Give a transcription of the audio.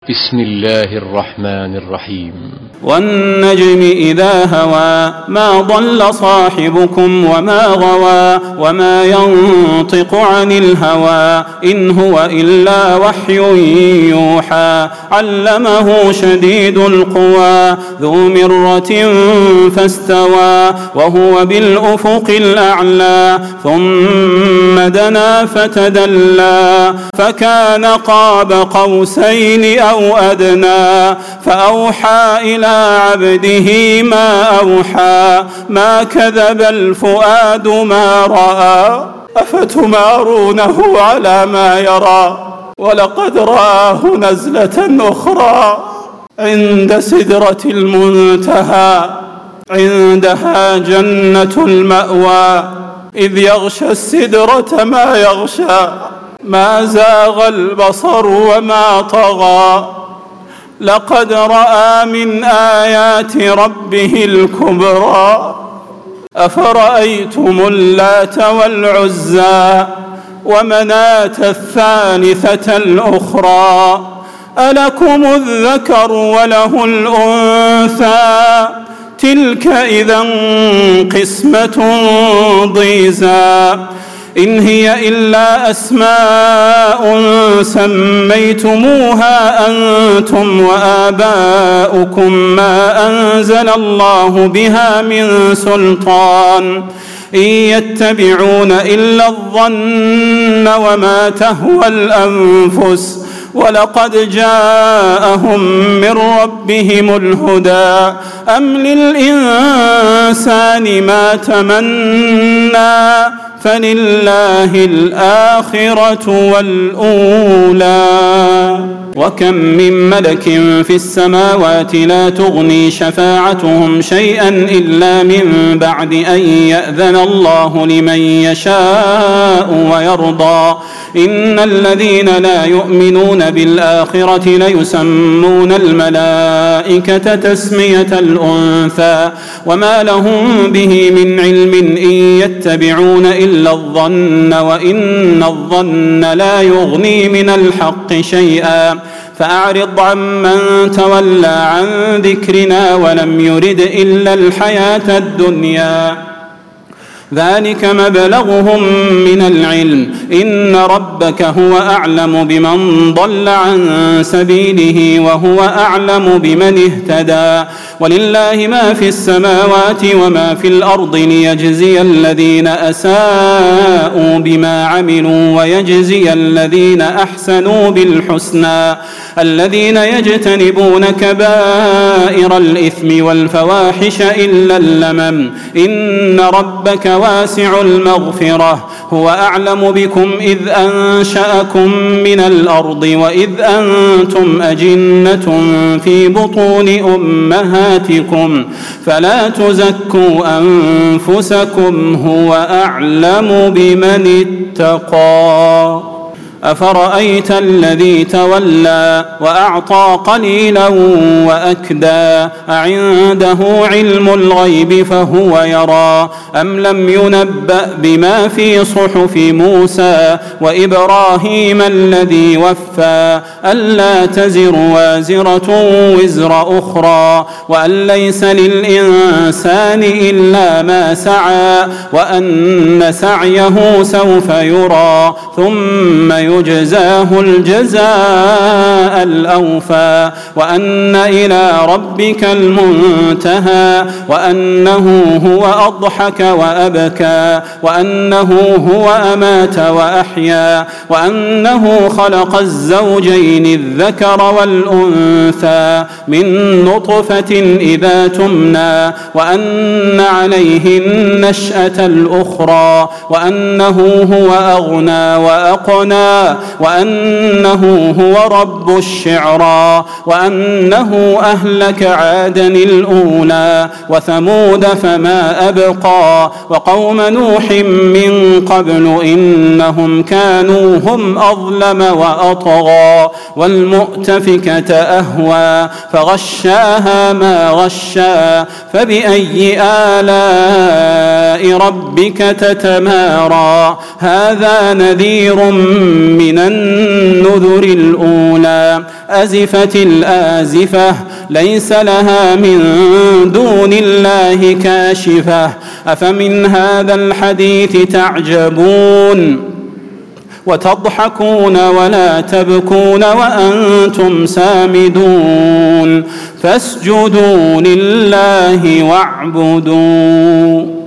بسم الله الرحمن الرحيم. والنجم إذا هوى ما ضل صاحبكم وما غوى وما ينطق عن الهوى إن هو إلا وحي يوحى علمه شديد القوى ذو مرة فاستوى وهو بالأفق الأعلى ثم دنا فتدلى فكان قاب قوسين أو أدنى فأوحى إلى عبده ما أوحى ما كذب الفؤاد ما رأى أفتمارونه على ما يرى ولقد رآه نزلة أخرى عند سدرة المنتهى عندها جنة المأوى إذ يغشى السدرة ما يغشى ما زاغ البصر وما طغى لقد رأى من آيات ربه الكبرى أفرأيتم اللات والعزى ومناة الثالثة الأخرى ألكم الذكر وله الأنثى تلك إذا قسمة ضيزى إن هي إلا أسماء سميتموها أنتم وآباؤكم ما أنزل الله بها من سلطان إن يتبعون إلا الظن وما تهوى الأنفس ولقد جاءهم من ربهم الهدى أم للإنسان ما تمنى فلله الآخرة والأولى وكم من ملك في السماوات لا تغني شفاعتهم شيئا إلا من بعد أن يأذن الله لمن يشاء ويرضى إن الذين لا يؤمنون بالآخرة ليسمون الملائكة تسمية الأنثى وما لهم به من علم إن يتبعون إلا الظن وإن الظن لا يغني من الحق شيئا فأعرض عمن تولى عن ذكرنا ولم يرد إلا الحياة الدنيا ذلك مبلغهم من العلم إن ربك هو أعلم بمن ضل عن سبيله وهو أعلم بمن اهتدى ولله ما في السماوات وما في الأرض ليجزي الذين أساءوا بما عملوا ويجزي الذين أحسنوا بالحسنى الذين يجتنبون كبائر الإثم والفواحش إلا اللمم إن ربك واسع المغفرة هو أعلم بكم إذ أنشأكم من الأرض وإذ أنتم أجنة في بطون أمهاتكم فلا تزكوا أنفسكم هو أعلم بمن اتقى أفرأيت الذي تولى وأعطى قليلا وأكدى أعنده علم الغيب فهو يرى أم لم ينبأ بما في صحف موسى وإبراهيم الذي وفى ألا تزر وازرة وزر أخرى وأن ليس للإنسان إلا ما سعى وأن سعيه سوف يرى ثم يجزاه الجزاء الأوفى وأن إلى ربك المنتهى وأنه هو أضحك وأبكى وأنه هو أمات وأحيا وأنه خلق الزوجين الذكر والأنثى من نطفة إذا تمنى وأن عليه النشأة الأخرى وأنه هو أغنى وأقنى وأنه هو رب الشعرى وأنه أهلك عادا الأولى وثمود فما أبقى وقوم نوح من قبل إنهم كانوا هم أظلم وأطغى والمؤتفكة أهوى فغشاها ما غشى فبأي آلاء ربك تتمارى هذا نذير من النذر الأولى أزفت الآزفة ليس لها من دون الله كاشفة أفمن هذا الحديث تعجبون وتضحكون ولا تبكون وأنتم سامدون فاسجدوا لله واعبدوا